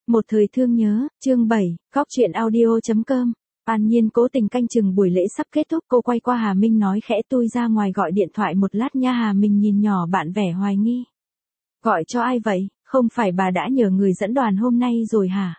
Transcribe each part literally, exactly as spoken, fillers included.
Một thời thương nhớ, chương bảy, góc chuyện audio.com. An Nhiên cố tình canh chừng buổi lễ sắp kết thúc, cô quay qua Hà Minh nói khẽ tôi ra ngoài gọi điện thoại một lát nha. Hà Minh nhìn nhỏ bạn vẻ hoài nghi. Gọi cho ai vậy, không phải bà đã nhờ người dẫn đoàn hôm nay rồi hả?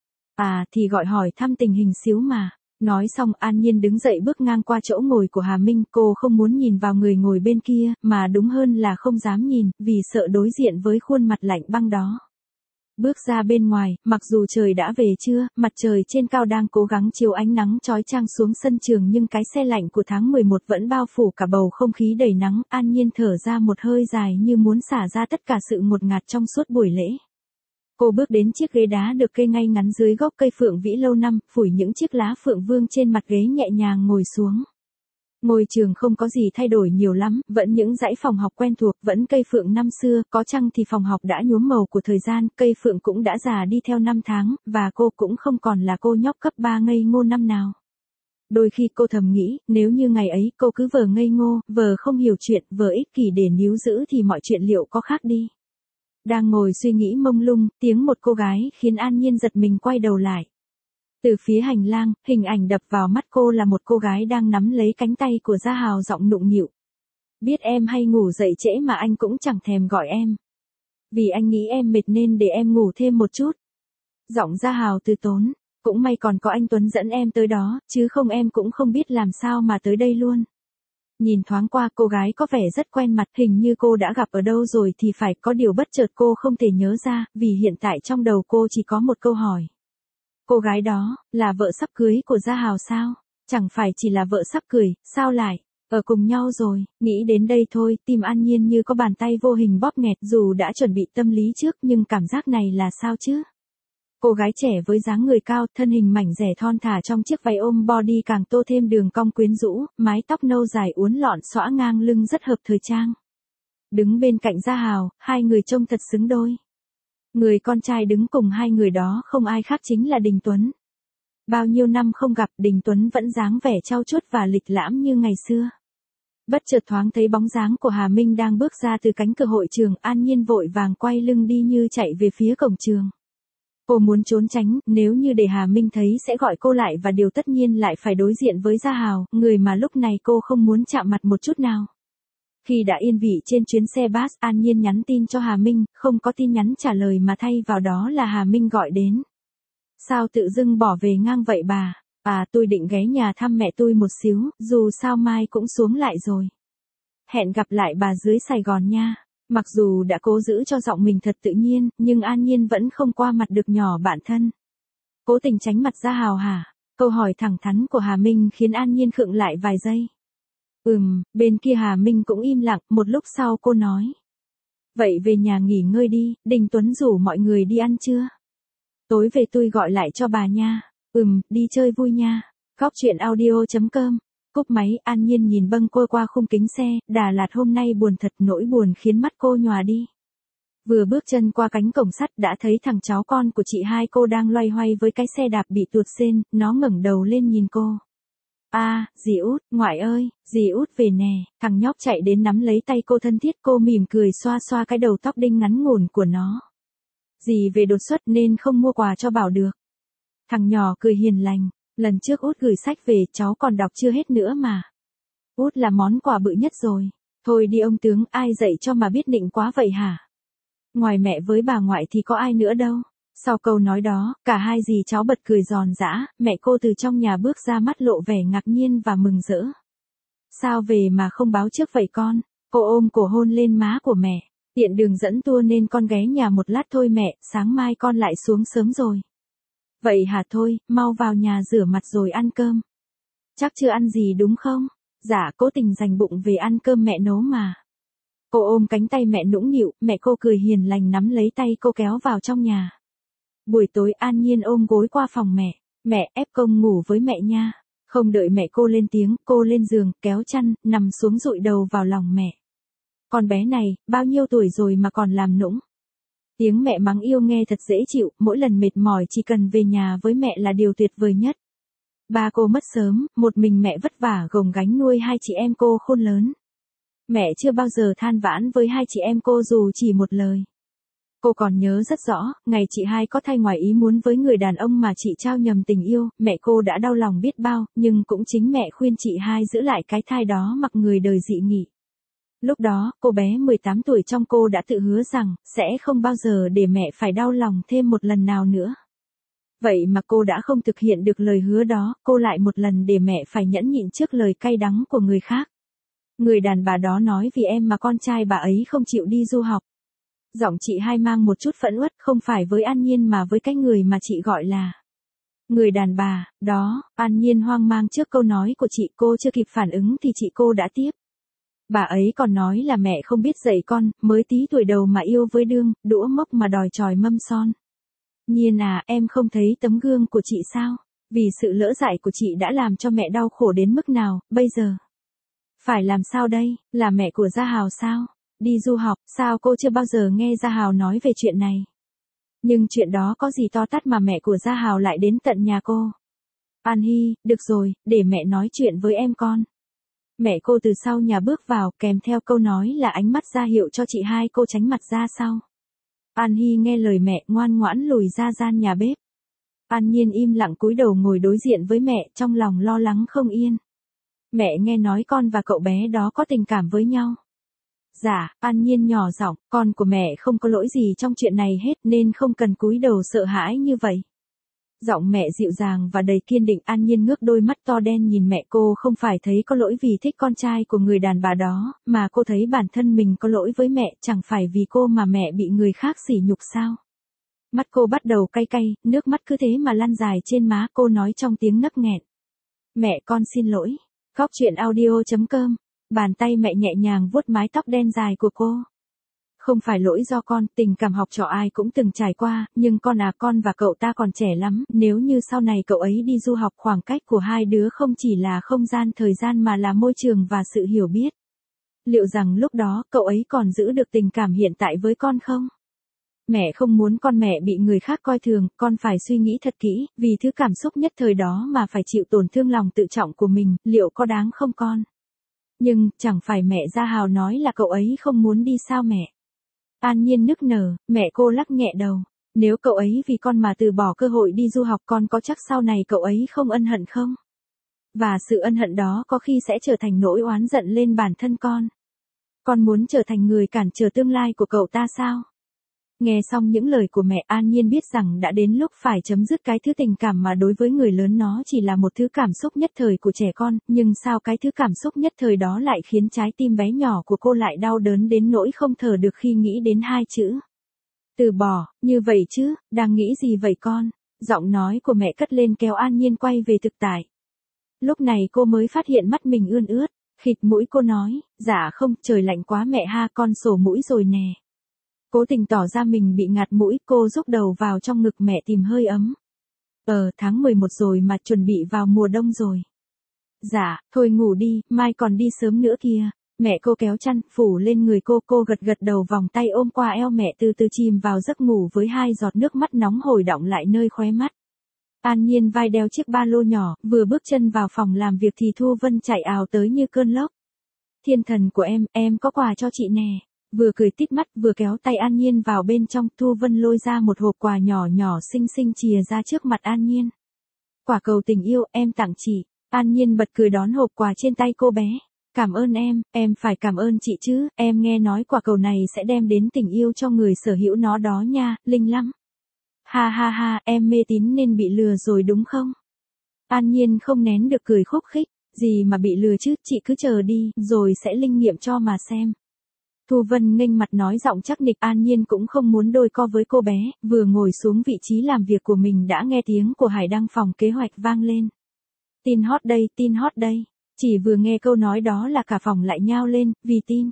À thì gọi hỏi thăm tình hình xíu mà. Nói xong An Nhiên đứng dậy bước ngang qua chỗ ngồi của Hà Minh, cô không muốn nhìn vào người ngồi bên kia, mà đúng hơn là không dám nhìn, vì sợ đối diện với khuôn mặt lạnh băng đó. Bước ra bên ngoài, mặc dù trời đã về trưa, mặt trời trên cao đang cố gắng chiếu ánh nắng chói chang xuống sân trường nhưng cái se lạnh của tháng mười một vẫn bao phủ cả bầu không khí đầy nắng. An Nhiên thở ra một hơi dài như muốn xả ra tất cả sự ngột ngạt trong suốt buổi lễ. Cô bước đến chiếc ghế đá được kê ngay ngắn dưới gốc cây phượng vĩ lâu năm, phủi những chiếc lá phượng vương trên mặt ghế nhẹ nhàng ngồi xuống. Ngôi trường không có gì thay đổi nhiều lắm, vẫn những dãy phòng học quen thuộc, vẫn cây phượng năm xưa, có chăng thì phòng học đã nhuốm màu của thời gian, cây phượng cũng đã già đi theo năm tháng, và cô cũng không còn là cô nhóc cấp ba ngây ngô năm nào. Đôi khi cô thầm nghĩ, nếu như ngày ấy cô cứ vờ ngây ngô, vờ không hiểu chuyện, vờ ích kỷ để níu giữ thì mọi chuyện liệu có khác đi. Đang ngồi suy nghĩ mông lung, tiếng một cô gái khiến An Nhiên giật mình quay đầu lại. Từ phía hành lang, hình ảnh đập vào mắt cô là một cô gái đang nắm lấy cánh tay của Gia Hào giọng nụng nịu. Biết em hay ngủ dậy trễ mà anh cũng chẳng thèm gọi em. Vì anh nghĩ em mệt nên để em ngủ thêm một chút. Giọng Gia Hào từ tốn, cũng may còn có anh Tuấn dẫn em tới đó, chứ không em cũng không biết làm sao mà tới đây luôn. Nhìn thoáng qua cô gái có vẻ rất quen mặt, hình như cô đã gặp ở đâu rồi thì phải, có điều bất chợt cô không thể nhớ ra, vì hiện tại trong đầu cô chỉ có một câu hỏi. Cô gái đó, là vợ sắp cưới của Gia Hào sao? Chẳng phải chỉ là vợ sắp cưới, sao lại ở cùng nhau rồi? Nghĩ đến đây thôi, tim An Nhiên như có bàn tay vô hình bóp nghẹt, dù đã chuẩn bị tâm lý trước nhưng cảm giác này là sao chứ? Cô gái trẻ với dáng người cao, thân hình mảnh dẻ thon thả trong chiếc váy ôm body càng tô thêm đường cong quyến rũ, mái tóc nâu dài uốn lọn xõa ngang lưng rất hợp thời trang. Đứng bên cạnh Gia Hào, hai người trông thật xứng đôi. Người con trai đứng cùng hai người đó không ai khác chính là Đình Tuấn. Bao nhiêu năm không gặp, Đình Tuấn vẫn dáng vẻ trau chuốt và lịch lãm như ngày xưa. Bất chợt thoáng thấy bóng dáng của Hà Minh đang bước ra từ cánh cửa hội trường, An Nhiên vội vàng quay lưng đi như chạy về phía cổng trường. Cô muốn trốn tránh, nếu như để Hà Minh thấy sẽ gọi cô lại và điều tất nhiên lại phải đối diện với Gia Hào, người mà lúc này cô không muốn chạm mặt một chút nào. Khi đã yên vị trên chuyến xe bus, An Nhiên nhắn tin cho Hà Minh, không có tin nhắn trả lời mà thay vào đó là Hà Minh gọi đến. Sao tự dưng bỏ về ngang vậy bà? À tôi định ghé nhà thăm mẹ tôi một xíu, dù sao mai cũng xuống lại rồi. Hẹn gặp lại bà dưới Sài Gòn nha. Mặc dù đã cố giữ cho giọng mình thật tự nhiên, nhưng An Nhiên vẫn không qua mặt được nhỏ bạn thân. Cố tình tránh mặt Gia Hào hả? Câu hỏi thẳng thắn của Hà Minh khiến An Nhiên khựng lại vài giây. Ừm, bên kia Hà Minh cũng im lặng, một lúc sau cô nói. Vậy về nhà nghỉ ngơi đi, Đình Tuấn rủ mọi người đi ăn trưa. Tối về tôi gọi lại cho bà nha. Ừm, đi chơi vui nha. Góc chuyện audio.com. Cúp máy, An Nhiên nhìn bâng quơ qua khung kính xe, Đà Lạt hôm nay buồn thật, nỗi buồn khiến mắt cô nhòa đi. Vừa bước chân qua cánh cổng sắt đã thấy thằng cháu con của chị hai cô đang loay hoay với cái xe đạp bị tuột sên, nó ngẩng đầu lên nhìn cô. A, à, dì Út, ngoại ơi, dì Út về nè. Thằng nhóc chạy đến nắm lấy tay cô thân thiết, cô mỉm cười xoa xoa cái đầu tóc đinh ngắn ngủn của nó. Dì về đột xuất nên không mua quà cho Bảo được. Thằng nhỏ cười hiền lành, lần trước Út gửi sách về cháu còn đọc chưa hết nữa mà. Út là món quà bự nhất rồi. Thôi đi ông tướng, ai dạy cho mà biết nịnh quá vậy hả? Ngoài mẹ với bà ngoại thì có ai nữa đâu. Sau câu nói đó, cả hai dì cháu bật cười giòn giã, mẹ cô từ trong nhà bước ra mắt lộ vẻ ngạc nhiên và mừng rỡ. Sao về mà không báo trước vậy con? Cô ôm cổ hôn lên má của mẹ. Tiện đường dẫn tour nên con ghé nhà một lát thôi mẹ, sáng mai con lại xuống sớm rồi. Vậy hả, thôi, mau vào nhà rửa mặt rồi ăn cơm. Chắc chưa ăn gì đúng không? Dạ, cố tình dành bụng về ăn cơm mẹ nấu mà. Cô ôm cánh tay mẹ nũng nịu, mẹ cô cười hiền lành nắm lấy tay cô kéo vào trong nhà. Buổi tối An Nhiên ôm gối qua phòng mẹ. Mẹ, ép công ngủ với mẹ nha. Không đợi mẹ cô lên tiếng, cô lên giường, kéo chăn, nằm xuống dụi đầu vào lòng mẹ. Con bé này, bao nhiêu tuổi rồi mà còn làm nũng. Tiếng mẹ mắng yêu nghe thật dễ chịu, mỗi lần mệt mỏi chỉ cần về nhà với mẹ là điều tuyệt vời nhất. Ba cô mất sớm, một mình mẹ vất vả gồng gánh nuôi hai chị em cô khôn lớn. Mẹ chưa bao giờ than vãn với hai chị em cô dù chỉ một lời. Cô còn nhớ rất rõ, ngày chị hai có thai ngoài ý muốn với người đàn ông mà chị trao nhầm tình yêu, mẹ cô đã đau lòng biết bao, nhưng cũng chính mẹ khuyên chị hai giữ lại cái thai đó mặc người đời dị nghị. Lúc đó, cô bé mười tám tuổi trong cô đã tự hứa rằng, sẽ không bao giờ để mẹ phải đau lòng thêm một lần nào nữa. Vậy mà cô đã không thực hiện được lời hứa đó, cô lại một lần để mẹ phải nhẫn nhịn trước lời cay đắng của người khác. Người đàn bà đó nói vì em mà con trai bà ấy không chịu đi du học. Giọng chị hai mang một chút phẫn uất, không phải với An Nhiên mà với cái người mà chị gọi là người đàn bà, đó. An Nhiên hoang mang trước câu nói của chị, cô chưa kịp phản ứng thì chị cô đã tiếp. Bà ấy còn nói là mẹ không biết dạy con, mới tí tuổi đầu mà yêu với đương, đũa mốc mà đòi tròi mâm son. Nhiên à, em không thấy tấm gương của chị sao? Vì sự lỡ dạy của chị đã làm cho mẹ đau khổ đến mức nào, bây giờ? Phải làm sao đây, là mẹ của Gia Hào sao? Đi du học, sao cô chưa bao giờ nghe Gia Hào nói về chuyện này? Nhưng chuyện đó có gì to tát mà mẹ của Gia Hào lại đến tận nhà cô? An Hy, được rồi, để mẹ nói chuyện với em con. Mẹ cô từ sau nhà bước vào, kèm theo câu nói là ánh mắt ra hiệu cho chị hai cô tránh mặt ra sau. An Hy nghe lời mẹ, ngoan ngoãn lùi ra gian nhà bếp. An Nhiên im lặng cúi đầu ngồi đối diện với mẹ, trong lòng lo lắng không yên. Mẹ nghe nói con và cậu bé đó có tình cảm với nhau. Dạ, An Nhiên nhỏ giọng, con của mẹ không có lỗi gì trong chuyện này hết nên không cần cúi đầu sợ hãi như vậy. Giọng mẹ dịu dàng và đầy kiên định. An Nhiên ngước đôi mắt to đen nhìn mẹ, cô không phải thấy có lỗi vì thích con trai của người đàn bà đó, mà cô thấy bản thân mình có lỗi với mẹ, chẳng phải vì cô mà mẹ bị người khác sỉ nhục sao. Mắt cô bắt đầu cay cay, nước mắt cứ thế mà lăn dài trên má, cô nói trong tiếng nấc nghẹn. Mẹ con xin lỗi. Khóc chuyện audio chấm com. Bàn tay mẹ nhẹ nhàng vuốt mái tóc đen dài của cô. Không phải lỗi do con, tình cảm học trò ai cũng từng trải qua, nhưng con à, con và cậu ta còn trẻ lắm, nếu như sau này cậu ấy đi du học, khoảng cách của hai đứa không chỉ là không gian thời gian mà là môi trường và sự hiểu biết. Liệu rằng lúc đó cậu ấy còn giữ được tình cảm hiện tại với con không? Mẹ không muốn con mẹ bị người khác coi thường, con phải suy nghĩ thật kỹ, vì thứ cảm xúc nhất thời đó mà phải chịu tổn thương lòng tự trọng của mình, liệu có đáng không con? Nhưng, chẳng phải mẹ Gia Hào nói là cậu ấy không muốn đi sao mẹ? An Nhiên nức nở, mẹ cô lắc nhẹ đầu. Nếu cậu ấy vì con mà từ bỏ cơ hội đi du học, con có chắc sau này cậu ấy không ân hận không? Và sự ân hận đó có khi sẽ trở thành nỗi oán giận lên bản thân con. Con muốn trở thành người cản trở tương lai của cậu ta sao? Nghe xong những lời của mẹ, An Nhiên biết rằng đã đến lúc phải chấm dứt cái thứ tình cảm mà đối với người lớn nó chỉ là một thứ cảm xúc nhất thời của trẻ con, nhưng sao cái thứ cảm xúc nhất thời đó lại khiến trái tim bé nhỏ của cô lại đau đớn đến nỗi không thở được khi nghĩ đến hai chữ. Từ bỏ, như vậy chứ, đang nghĩ gì vậy con? Giọng nói của mẹ cất lên kéo An Nhiên quay về thực tại. Lúc này cô mới phát hiện mắt mình ươn ướt, khịt mũi cô nói, dạ không, trời lạnh quá mẹ ha, con sổ mũi rồi nè. Cố tình tỏ ra mình bị ngạt mũi, cô rúc đầu vào trong ngực mẹ tìm hơi ấm. Ờ, tháng mười một rồi mà, chuẩn bị vào mùa đông rồi. Dạ, thôi ngủ đi, mai còn đi sớm nữa kìa. Mẹ cô kéo chăn, phủ lên người cô, cô gật gật đầu, vòng tay ôm qua eo mẹ, từ từ chìm vào giấc ngủ với hai giọt nước mắt nóng hổi đọng lại nơi khóe mắt. An Nhiên vai đeo chiếc ba lô nhỏ, vừa bước chân vào phòng làm việc thì Thu Vân chạy ào tới như cơn lốc. Thiên thần của em, em có quà cho chị nè. Vừa cười tít mắt, vừa kéo tay An Nhiên vào bên trong, Thu Vân lôi ra một hộp quà nhỏ nhỏ xinh xinh chìa ra trước mặt An Nhiên. Quả cầu tình yêu, em tặng chị. An Nhiên bật cười đón hộp quà trên tay cô bé. Cảm ơn em, em phải cảm ơn chị chứ, em nghe nói quả cầu này sẽ đem đến tình yêu cho người sở hữu nó đó nha, linh lắm. Ha ha ha, em mê tín nên bị lừa rồi đúng không? An Nhiên không nén được cười khúc khích, gì mà bị lừa chứ, chị cứ chờ đi, rồi sẽ linh nghiệm cho mà xem. Thu Vân nghênh mặt nói giọng chắc nịch. An Nhiên cũng không muốn đôi co với cô bé, vừa ngồi xuống vị trí làm việc của mình đã nghe tiếng của Hải Đăng phòng kế hoạch vang lên. Tin hot đây, tin hot đây. Chỉ vừa nghe câu nói đó là cả phòng lại nhao lên, vì tin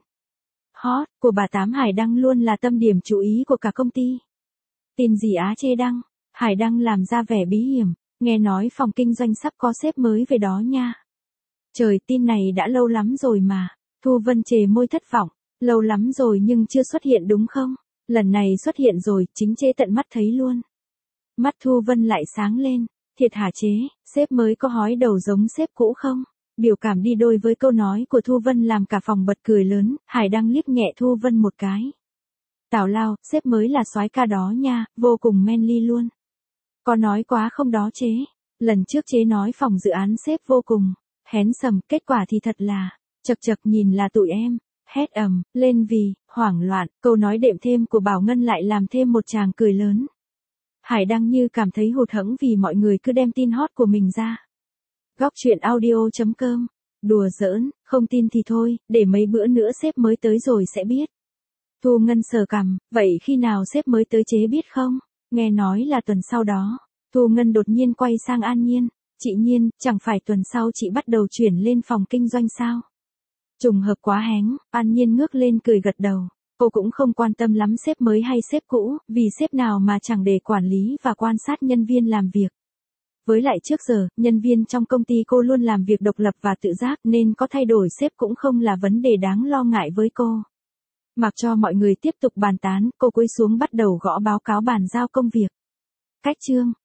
hot của bà Tám Hải Đăng luôn là tâm điểm chú ý của cả công ty. Tin gì á chê Đăng? Hải Đăng làm ra vẻ bí hiểm, nghe nói phòng kinh doanh sắp có sếp mới về đó nha. Trời, tin này đã lâu lắm rồi mà. Thu Vân chề môi thất vọng. Lâu lắm rồi nhưng chưa xuất hiện đúng không? Lần này xuất hiện rồi, chính chế tận mắt thấy luôn. Mắt Thu Vân lại sáng lên. Thiệt hả chế, sếp mới có hói đầu giống sếp cũ không? Biểu cảm đi đôi với câu nói của Thu Vân làm cả phòng bật cười lớn. Hải Đăng liếc nhẹ Thu Vân một cái. Tào lao, sếp mới là soái ca đó nha, vô cùng manly luôn. Có nói quá không đó chế? Lần trước chế nói phòng dự án sếp vô cùng hén sầm, kết quả thì thật là, chật chật nhìn là tụi em, hét ầm, lên vì, hoảng loạn, câu nói đệm thêm của Bảo Ngân lại làm thêm một tràng cười lớn. Hải Đăng như cảm thấy hụt hẫng vì mọi người cứ đem tin hot của mình ra. Góc chuyện audio chấm com. Đùa giỡn, không tin thì thôi, để mấy bữa nữa sếp mới tới rồi sẽ biết. Thu Ngân sờ cằm, vậy khi nào sếp mới tới chế biết không? Nghe nói là tuần sau đó. Thu Ngân đột nhiên quay sang An Nhiên. Chị Nhiên, chẳng phải tuần sau chị bắt đầu chuyển lên phòng kinh doanh sao? Trùng hợp quá hén, An Nhiên ngước lên cười gật đầu. Cô cũng không quan tâm lắm sếp mới hay sếp cũ, vì sếp nào mà chẳng để quản lý và quan sát nhân viên làm việc. Với lại trước giờ, nhân viên trong công ty cô luôn làm việc độc lập và tự giác nên có thay đổi sếp cũng không là vấn đề đáng lo ngại với cô. Mặc cho mọi người tiếp tục bàn tán, cô cúi xuống bắt đầu gõ báo cáo bàn giao công việc. Cách chương